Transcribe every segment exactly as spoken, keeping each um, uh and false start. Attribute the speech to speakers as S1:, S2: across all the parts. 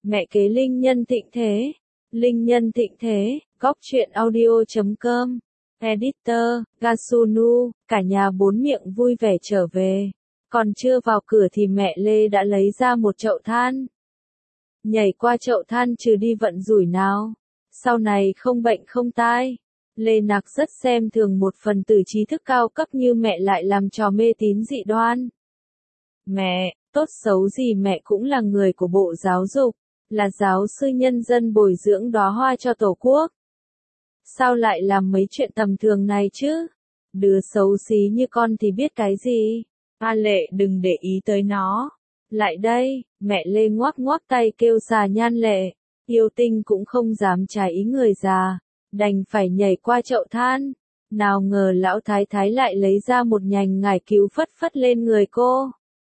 S1: Mẹ kế linh nhân thịnh thế. Linh nhân thịnh thế, góc truyện audio chấm com. Editor, Gasunu, cả nhà bốn miệng vui vẻ trở về. Còn chưa vào cửa thì mẹ Lê đã lấy ra một chậu than. Nhảy qua chậu than trừ đi vận rủi nào. Sau này không bệnh không tai. Lê Nặc rất xem thường một phần tử trí thức cao cấp như mẹ lại làm trò mê tín dị đoan. Mẹ, tốt xấu gì mẹ cũng là người của Bộ Giáo dục, là giáo sư nhân dân bồi dưỡng đóa hoa cho Tổ quốc. Sao lại làm mấy chuyện tầm thường này chứ? Đứa xấu xí như con thì biết cái gì? A Lệ đừng để ý tới nó. Lại đây, mẹ Lê ngoắc ngoắc tay kêu xà Nhan Lệ. Yêu Tinh cũng không dám trái ý người già, đành phải nhảy qua chậu than. Nào ngờ lão thái thái lại lấy ra một nhành ngải cứu phất phất lên người cô.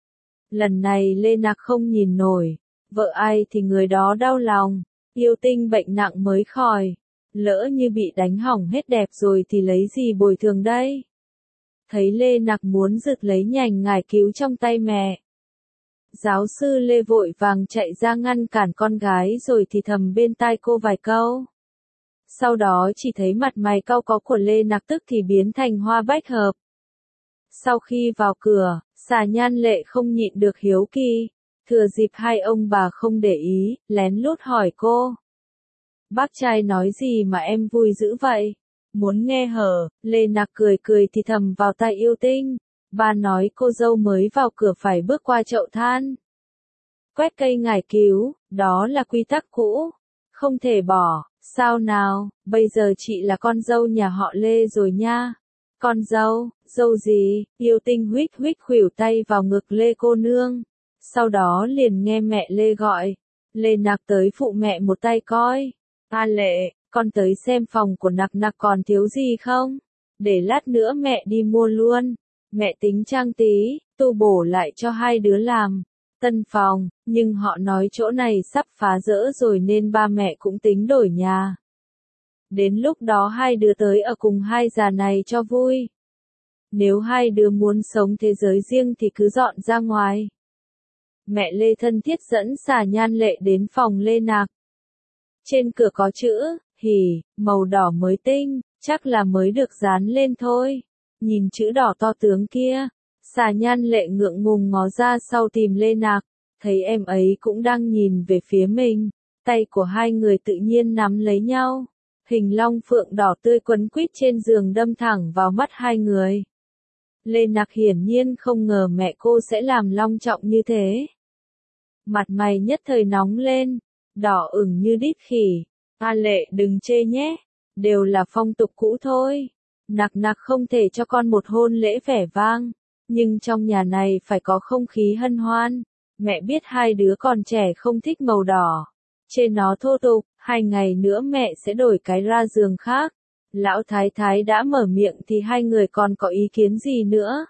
S1: Lần này Lê Nặc không nhìn nổi, vợ ai thì người đó đau lòng. Yêu Tinh bệnh nặng mới khỏi, lỡ như bị đánh hỏng hết đẹp rồi thì lấy gì bồi thường đây? Thấy Lê Nặc muốn giật lấy nhành ngải cứu trong tay mẹ, giáo sư Lê vội vàng chạy ra ngăn cản con gái rồi thì thầm bên tai cô vài câu. Sau đó chỉ thấy mặt mày cau có của Lê Nặc tức thì biến thành hoa bách hợp. Sau khi vào cửa, xà Nhan Lệ không nhịn được hiếu kỳ, thừa dịp hai ông bà không để ý, lén lút hỏi cô. Bác trai nói gì mà em vui dữ vậy? Muốn nghe hở? Lê Nặc cười cười thì thầm vào tai Yêu Tinh. Ba nói cô dâu mới vào cửa phải bước qua chậu than. Quét cây ngải cứu, đó là quy tắc cũ, không thể bỏ. Sao nào, bây giờ chị là con dâu nhà họ Lê rồi nha. Con dâu, dâu gì? Yêu Tinh huýt huýt khuỷu tay vào ngực Lê cô nương. Sau đó liền nghe mẹ Lê gọi. Lê Nặc tới phụ mẹ một tay coi. A Lệ, con tới xem phòng của Nặc Nặc còn thiếu gì không? Để lát nữa mẹ đi mua luôn. Mẹ tính trang tí, tu bổ lại cho hai đứa làm tân phòng, nhưng họ nói chỗ này sắp phá rỡ rồi nên ba mẹ cũng tính đổi nhà. Đến lúc đó hai đứa tới ở cùng hai già này cho vui. Nếu hai đứa muốn sống thế giới riêng thì cứ dọn ra ngoài. Mẹ Lê thân thiết dẫn xà Nhan Lệ đến phòng Lê Nặc. Trên cửa có chữ, hỉ, màu đỏ mới tinh, chắc là mới được dán lên thôi. Nhìn chữ đỏ to tướng kia, xà Nhan Lệ ngượng ngùng ngó ra sau tìm Lê Nặc, thấy em ấy cũng đang nhìn về phía mình, tay của hai người tự nhiên nắm lấy nhau, hình long phượng đỏ tươi quấn quýt trên giường đâm thẳng vào mắt hai người. Lê Nặc hiển nhiên không ngờ mẹ cô sẽ làm long trọng như thế. Mặt mày nhất thời nóng lên, đỏ ửng như đít khỉ. A Lệ đừng chê nhé, đều là phong tục cũ thôi. Nặc Nặc không thể cho con một hôn lễ vẻ vang, nhưng trong nhà này phải có không khí hân hoan. Mẹ biết hai đứa còn trẻ không thích màu đỏ, chê nó thô tục, hai ngày nữa mẹ sẽ đổi cái ra giường khác. Lão thái thái đã mở miệng thì hai người còn có ý kiến gì nữa?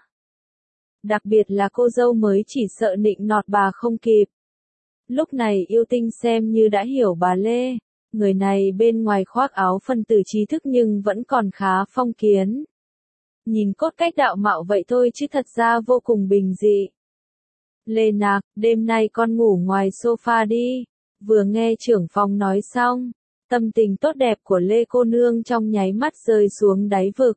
S1: Đặc biệt là cô dâu mới chỉ sợ nịnh nọt bà không kịp. Lúc này Yêu Tinh xem như đã hiểu bà Lê. Người này bên ngoài khoác áo phân tử trí thức nhưng vẫn còn khá phong kiến. Nhìn cốt cách đạo mạo vậy thôi chứ thật ra vô cùng bình dị. Lê Nặc, đêm nay con ngủ ngoài sofa đi. Vừa nghe trưởng phòng nói xong, tâm tình tốt đẹp của Lê cô nương trong nháy mắt rơi xuống đáy vực.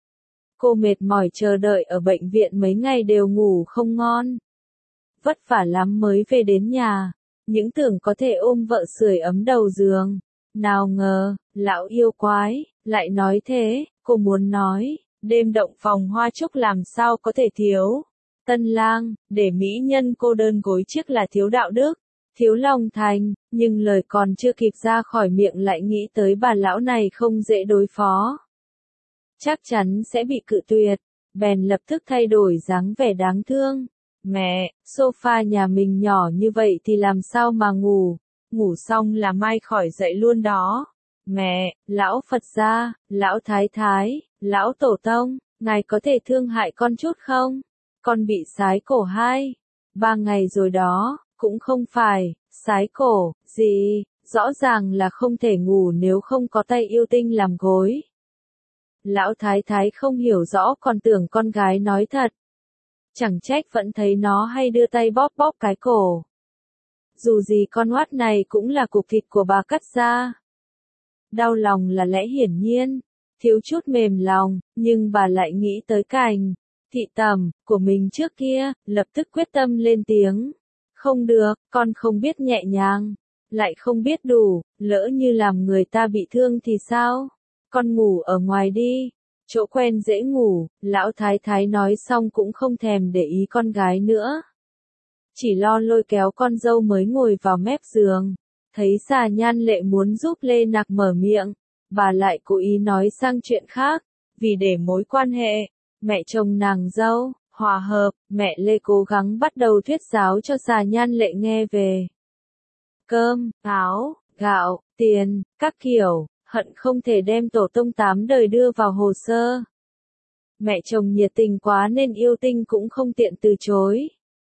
S1: Cô mệt mỏi chờ đợi ở bệnh viện mấy ngày đều ngủ không ngon. Vất vả lắm mới về đến nhà. Những tưởng có thể ôm vợ sưởi ấm đầu giường. Nào ngờ, lão yêu quái, lại nói thế, cô muốn nói, đêm động phòng hoa trúc làm sao có thể thiếu. Tân lang, để mỹ nhân cô đơn gối chiếc là thiếu đạo đức, thiếu lòng thành, nhưng lời còn chưa kịp ra khỏi miệng lại nghĩ tới bà lão này không dễ đối phó. Chắc chắn sẽ bị cự tuyệt, bèn lập tức thay đổi dáng vẻ đáng thương. Mẹ, sofa nhà mình nhỏ như vậy thì làm sao mà ngủ, ngủ xong là mai khỏi dậy luôn đó. Mẹ, lão Phật gia, lão Thái Thái, lão Tổ Tông, ngài có thể thương hại con chút không? Con bị sái cổ hai, ba ngày rồi đó, cũng không phải, sái cổ, gì, rõ ràng là không thể ngủ nếu không có tay Yêu Tinh làm gối. Lão Thái Thái không hiểu rõ còn tưởng con gái nói thật. Chẳng trách vẫn thấy nó hay đưa tay bóp bóp cái cổ. Dù gì con oát này cũng là cục thịt của bà cắt ra. Đau lòng là lẽ hiển nhiên, thiếu chút mềm lòng, nhưng bà lại nghĩ tới cảnh thị tẩm của mình trước kia, lập tức quyết tâm lên tiếng. Không được, con không biết nhẹ nhàng, lại không biết đủ, lỡ như làm người ta bị thương thì sao? Con ngủ ở ngoài đi, chỗ quen dễ ngủ, lão thái thái nói xong cũng không thèm để ý con gái nữa. Chỉ lo lôi kéo con dâu mới ngồi vào mép giường, thấy Xà Nhan Lệ muốn giúp Lê Nặc mở miệng, bà lại cố ý nói sang chuyện khác, vì để mối quan hệ mẹ chồng nàng dâu hòa hợp, mẹ Lê cố gắng bắt đầu thuyết giáo cho Xà Nhan Lệ nghe về cơm, áo, gạo, tiền, các kiểu, hận không thể đem tổ tông tám đời đưa vào hồ sơ. Mẹ chồng nhiệt tình quá nên yêu tinh cũng không tiện từ chối.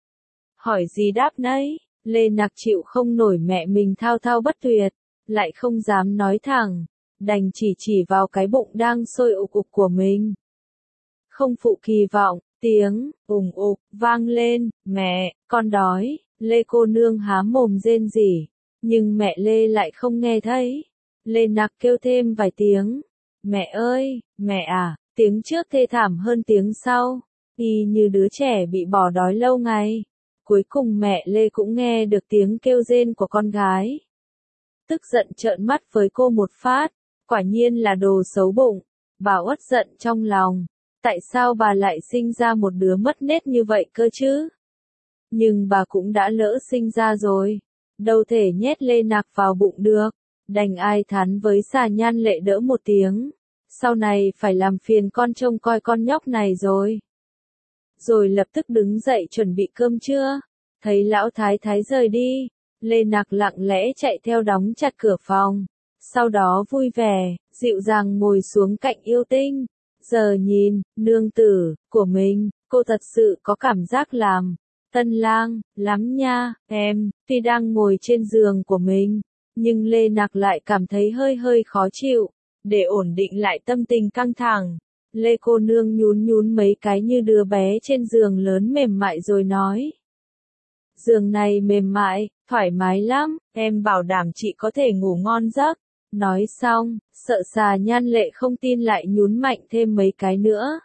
S1: Hỏi gì đáp nấy, Lê Nặc chịu không nổi mẹ mình thao thao bất tuyệt, lại không dám nói thẳng, đành chỉ chỉ vào cái bụng đang sôi ục ục của mình. Không phụ kỳ vọng, tiếng ùng ục vang lên, mẹ, con đói. Lê cô nương há mồm rên rỉ, nhưng mẹ Lê lại không nghe thấy. Lê Nặc kêu thêm vài tiếng, mẹ ơi, mẹ à, tiếng trước thê thảm hơn tiếng sau, y như đứa trẻ bị bỏ đói lâu ngày. Cuối cùng mẹ Lê cũng nghe được tiếng kêu rên của con gái. Tức giận trợn mắt với cô một phát, quả nhiên là đồ xấu bụng, bà uất giận trong lòng. Tại sao bà lại sinh ra một đứa mất nết như vậy cơ chứ? Nhưng bà cũng đã lỡ sinh ra rồi, đâu thể nhét Lê Nặc vào bụng được, đành ai thán với Xà Nhan Lệ đỡ một tiếng. Sau này phải làm phiền con trông coi con nhóc này rồi. Rồi lập tức đứng dậy chuẩn bị cơm trưa, thấy lão thái thái rời đi, Lê Nặc lặng lẽ chạy theo đóng chặt cửa phòng, sau đó vui vẻ, dịu dàng ngồi xuống cạnh yêu tinh. Giờ nhìn, nương tử của mình, cô thật sự có cảm giác làm tân lang lắm nha, em. Tuy đang ngồi trên giường của mình, nhưng Lê Nặc lại cảm thấy hơi hơi khó chịu. Để ổn định lại tâm tình căng thẳng, Lê cô nương nhún nhún mấy cái như đứa bé trên giường lớn mềm mại rồi nói. Giường này mềm mại, thoải mái lắm, em bảo đảm chị có thể ngủ ngon giấc. Nói xong, sợ Xà Nhan Lệ không tin lại nhún mạnh thêm mấy cái nữa.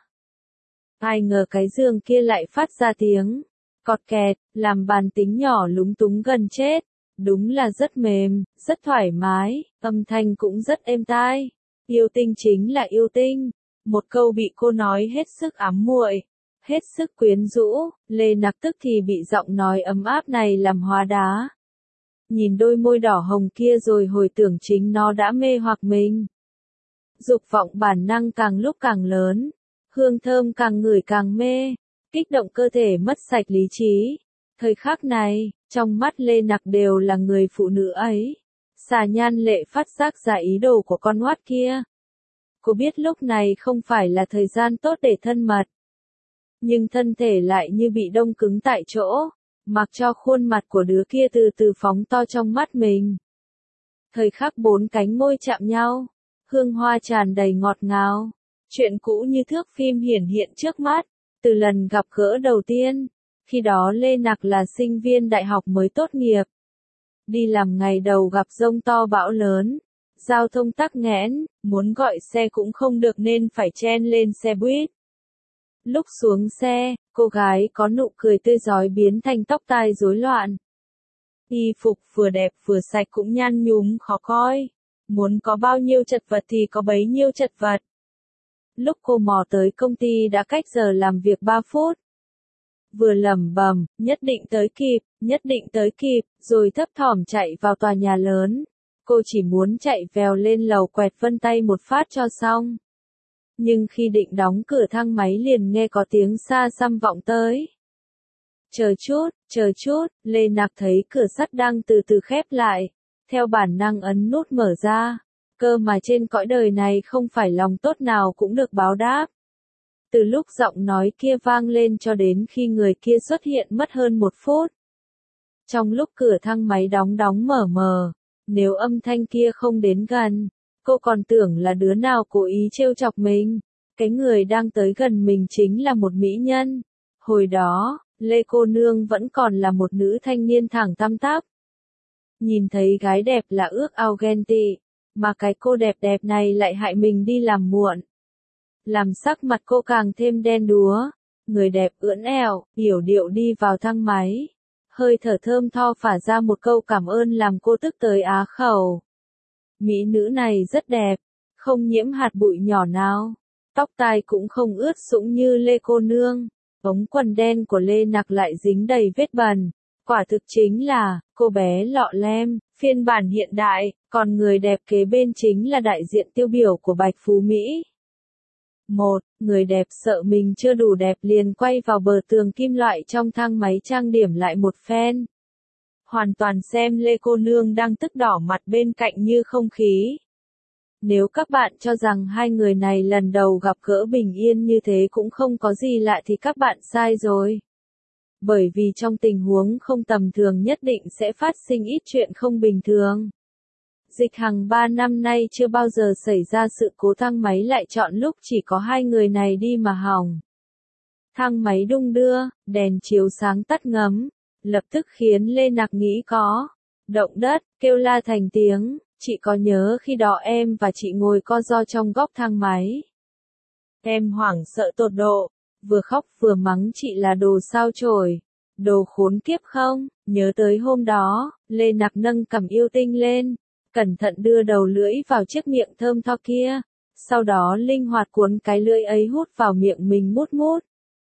S1: Ai ngờ cái giường kia lại phát ra tiếng cọt kẹt, làm bàn tính nhỏ lúng túng gần chết. Đúng là rất mềm, rất thoải mái, âm thanh cũng rất êm tai. Yêu tinh chính là yêu tinh. Một câu bị cô nói hết sức ám muội, hết sức quyến rũ, Lê Nặc tức thì bị giọng nói ấm áp này làm hóa đá. Nhìn đôi môi đỏ hồng kia rồi hồi tưởng chính nó đã mê hoặc mình. Dục vọng bản năng càng lúc càng lớn, hương thơm càng ngửi càng mê, kích động cơ thể mất sạch lý trí. Thời khắc này, trong mắt Lê Nặc đều là người phụ nữ ấy. Xà Nhan Lệ phát giác ra ý đồ của con oát kia. Cô biết lúc này không phải là thời gian tốt để thân mật. Nhưng thân thể lại như bị đông cứng tại chỗ, mặc cho khuôn mặt của đứa kia từ từ phóng to trong mắt mình. Thời khắc bốn cánh môi chạm nhau, hương hoa tràn đầy ngọt ngào. Chuyện cũ như thước phim hiển hiện trước mắt, từ lần gặp gỡ đầu tiên. Khi đó Lê Nặc là sinh viên đại học mới tốt nghiệp. Đi làm ngày đầu gặp giông to bão lớn. Giao thông tắc nghẽn, muốn gọi xe cũng không được nên phải chen lên xe buýt. Lúc xuống xe, cô gái có nụ cười tươi rói biến thành tóc tai rối loạn. Y phục vừa đẹp vừa sạch cũng nhăn nhúm khó coi. Muốn có bao nhiêu chật vật thì có bấy nhiêu chật vật. Lúc cô mò tới công ty đã cách giờ làm việc ba phút. Vừa lẩm bẩm, nhất định tới kịp, nhất định tới kịp, rồi thấp thỏm chạy vào tòa nhà lớn. Cô chỉ muốn chạy vèo lên lầu quẹt vân tay một phát cho xong. Nhưng khi định đóng cửa thang máy liền nghe có tiếng xa xăm vọng tới. Chờ chút, chờ chút, Lê Nặc thấy cửa sắt đang từ từ khép lại. Theo bản năng ấn nút mở ra. Cơ mà trên cõi đời này không phải lòng tốt nào cũng được báo đáp. Từ lúc giọng nói kia vang lên cho đến khi người kia xuất hiện mất hơn một phút. Trong lúc cửa thang máy đóng đóng mở mở, nếu âm thanh kia không đến gần, cô còn tưởng là đứa nào cố ý trêu chọc mình. Cái người đang tới gần mình chính là một mỹ nhân. Hồi đó, Lê cô nương vẫn còn là một nữ thanh niên thẳng tăm tắp, Nhìn thấy gái đẹp là ước ao ghen tị, mà cái cô đẹp đẹp này lại hại mình đi làm muộn. Làm sắc mặt cô càng thêm đen đúa, người đẹp ưỡn ẻo, yểu điệu đi vào thang máy. Hơi thở thơm tho phả ra một câu cảm ơn làm cô tức tới á khẩu. Mỹ nữ này rất đẹp, không nhiễm hạt bụi nhỏ nào, tóc tai cũng không ướt sũng như Lê cô nương, ống quần đen của Lê Nặc lại dính đầy vết bẩn. Quả thực chính là, cô bé lọ lem, phiên bản hiện đại, còn người đẹp kế bên chính là đại diện tiêu biểu của Bạch Phú Mỹ. Một, người đẹp sợ mình chưa đủ đẹp liền quay vào bờ tường kim loại trong thang máy trang điểm lại một phen. Hoàn toàn xem Lê cô nương đang tức đỏ mặt bên cạnh như không khí. Nếu các bạn cho rằng hai người này lần đầu gặp gỡ bình yên như thế cũng không có gì lạ thì các bạn sai rồi. Bởi vì trong tình huống không tầm thường nhất định sẽ phát sinh ít chuyện không bình thường. Dịch Hằng ba năm nay chưa bao giờ xảy ra sự cố thang máy lại chọn lúc chỉ có hai người này đi mà hỏng. Thang máy đung đưa, đèn chiếu sáng tắt ngấm, lập tức khiến Lê Nặc nghĩ có động đất, kêu la thành tiếng. Chị có nhớ khi đó em và chị ngồi co ro trong góc thang máy. Em hoảng sợ tột độ, vừa khóc vừa mắng chị là đồ sao chổi, đồ khốn kiếp không, nhớ tới hôm đó, Lê Nặc nâng cằm yêu tinh lên, cẩn thận đưa đầu lưỡi vào chiếc miệng thơm tho kia, sau đó linh hoạt cuốn cái lưỡi ấy hút vào miệng mình mút mút.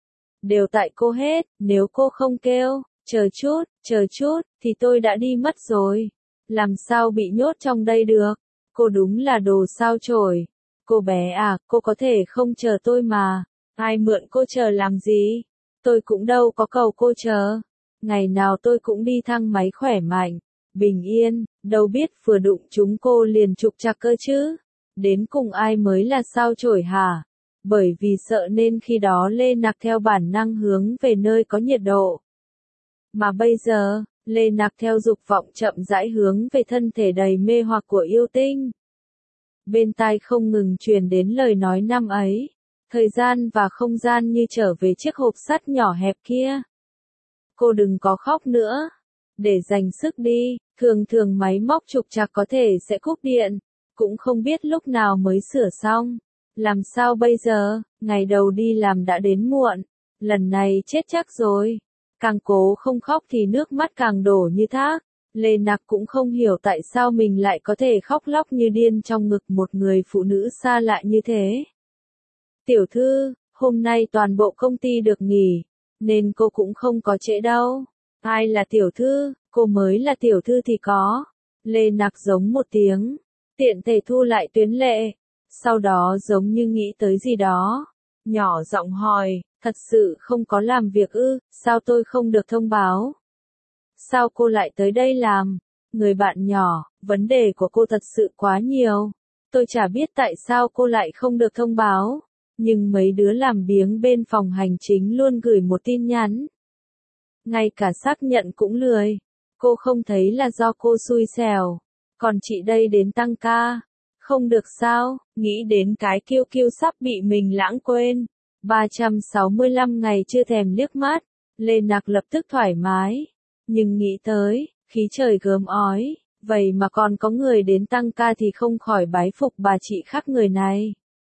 S1: Đều tại cô hết, nếu cô không kêu, chờ chút, chờ chút, thì tôi đã đi mất rồi. Làm sao bị nhốt trong đây được? Cô đúng là đồ sao chổi. Cô bé à, cô có thể không chờ tôi mà. Ai mượn cô chờ làm gì? Tôi cũng đâu có cầu cô chờ. Ngày nào tôi cũng đi thang máy khỏe mạnh, bình yên, đâu biết vừa đụng chúng cô liền trục trặc cơ chứ. Đến cùng ai mới là sao chổi hả? Bởi vì sợ nên khi đó Lê Nặc theo bản năng hướng về nơi có nhiệt độ. Mà bây giờ, Lê Nặc theo dục vọng chậm rãi hướng về thân thể đầy mê hoặc của yêu tinh. Bên tai không ngừng truyền đến lời nói năm ấy. Thời gian và không gian như trở về chiếc hộp sắt nhỏ hẹp kia. Cô đừng có khóc nữa. Để dành sức đi, thường thường máy móc trục trặc có thể sẽ cúp điện. Cũng không biết lúc nào mới sửa xong. Làm sao bây giờ, ngày đầu đi làm đã đến muộn. Lần này chết chắc rồi. Càng cố không khóc thì nước mắt càng đổ như thác. Lê Nặc cũng không hiểu tại sao mình lại có thể khóc lóc như điên trong ngực một người phụ nữ xa lạ như thế. Tiểu thư, hôm nay toàn bộ công ty được nghỉ, nên cô cũng không có trễ đâu. Ai là tiểu thư, cô mới là tiểu thư thì có. Lê Nặc giống một tiếng, tiện thể thu lại tuyến lệ. Sau đó giống như nghĩ tới gì đó, nhỏ giọng hỏi, thật sự không có làm việc ư, sao tôi không được thông báo? Sao cô lại tới đây làm? Người bạn nhỏ, vấn đề của cô thật sự quá nhiều. Tôi chả biết tại sao cô lại không được thông báo. Nhưng mấy đứa làm biếng bên phòng hành chính luôn gửi một tin nhắn. Ngay cả xác nhận cũng lười. Cô không thấy là do cô xui xẻo. Còn chị đây đến tăng ca. Không được sao, nghĩ đến cái kiêu kiêu sắp bị mình lãng quên. ba trăm sáu mươi lăm ngày chưa thèm liếc mắt. Lê Nặc lập tức thoải mái. Nhưng nghĩ tới, khí trời gớm ói. Vậy mà còn có người đến tăng ca thì không khỏi bái phục bà chị khác người này.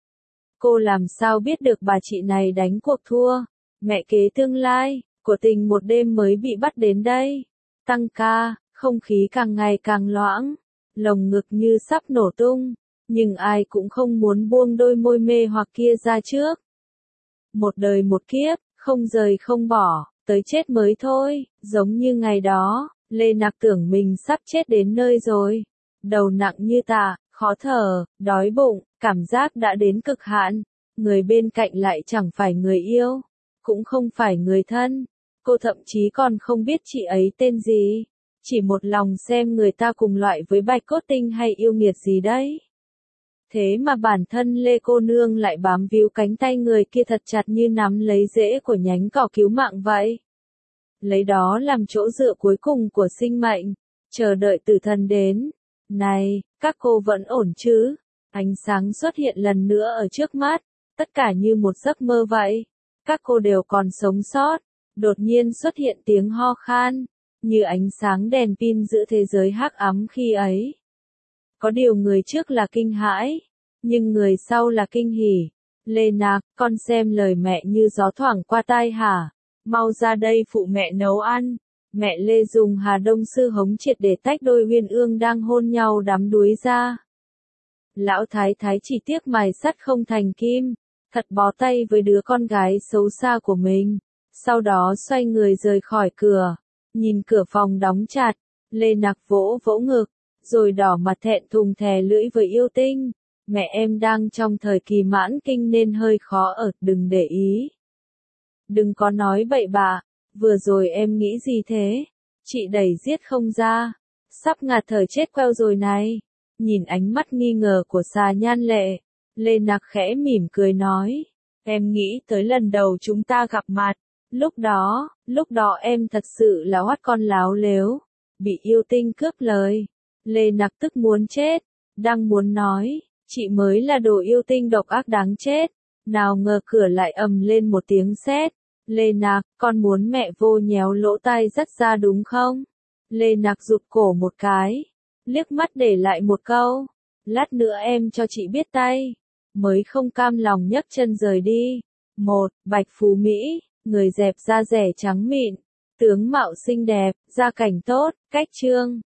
S1: Cô làm sao biết được bà chị này đánh cuộc thua, mẹ kế tương lai, của tình một đêm mới bị bắt đến đây. Tăng ca, không khí càng ngày càng loãng, lồng ngực như sắp nổ tung, nhưng ai cũng không muốn buông đôi môi mê hoặc kia ra trước. Một đời một kiếp, không rời không bỏ, tới chết mới thôi, giống như ngày đó, Lê Nặc tưởng mình sắp chết đến nơi rồi. Đầu nặng như tạ, khó thở, đói bụng, cảm giác đã đến cực hạn. Người bên cạnh lại chẳng phải người yêu, cũng không phải người thân. Cô thậm chí còn không biết chị ấy tên gì. Chỉ một lòng xem người ta cùng loại với Bạch Cốt Tinh hay yêu nghiệt gì đấy. Thế mà bản thân Lê cô nương lại bám víu cánh tay người kia thật chặt như nắm lấy rễ của nhánh cỏ cứu mạng vậy. Lấy đó làm chỗ dựa cuối cùng của sinh mệnh, chờ đợi tử thần đến. Này, các cô vẫn ổn chứ? Ánh sáng xuất hiện lần nữa ở trước mắt, tất cả như một giấc mơ vậy. Các cô đều còn sống sót. Đột nhiên xuất hiện tiếng ho khan. như ánh sáng đèn pin giữa thế giới hắc ám khi ấy. Có điều người trước là kinh hãi, nhưng người sau là kinh hỉ. Lê Nạc, con xem lời mẹ như gió thoảng qua tai hả? Mau ra đây phụ mẹ nấu ăn. Mẹ Lê dùng Hà Đông Sư hống triệt để tách đôi uyên ương đang hôn nhau đắm đuối ra. Lão thái thái chỉ tiếc mài sắt không thành kim, thật bó tay với đứa con gái xấu xa của mình. Sau đó xoay người rời khỏi cửa, nhìn cửa phòng đóng chặt, Lê Nạc vỗ vỗ ngực, rồi đỏ mặt thẹn thùng thè lưỡi với Yêu Tinh. Mẹ em đang trong thời kỳ mãn kinh nên hơi khó ở, đừng để ý. Đừng có nói bậy bạ, vừa rồi em nghĩ gì thế? Chị đẩy giết không ra, sắp ngạt thở chết queo rồi này. Nhìn ánh mắt nghi ngờ của Xà Nhan Lệ, Lê Nạc khẽ mỉm cười nói, em nghĩ tới lần đầu chúng ta gặp mặt, lúc đó, lúc đó em thật sự là hoắt con láo lếu, bị Yêu Tinh cướp lời. Lê Nạc tức muốn chết, đang muốn nói, chị mới là đồ yêu tinh độc ác đáng chết, nào ngờ cửa lại ầm lên một tiếng sét. Lê Nạc, con muốn mẹ vô nhéo lỗ tai dắt ra đúng không? Lê Nạc rụt cổ một cái, liếc mắt để lại một câu, lát nữa em cho chị biết tay, mới không cam lòng nhấc chân rời đi. Một, Bạch Phú Mỹ, người dẹp da rẻ trắng mịn, tướng mạo xinh đẹp, gia cảnh tốt, cách trương.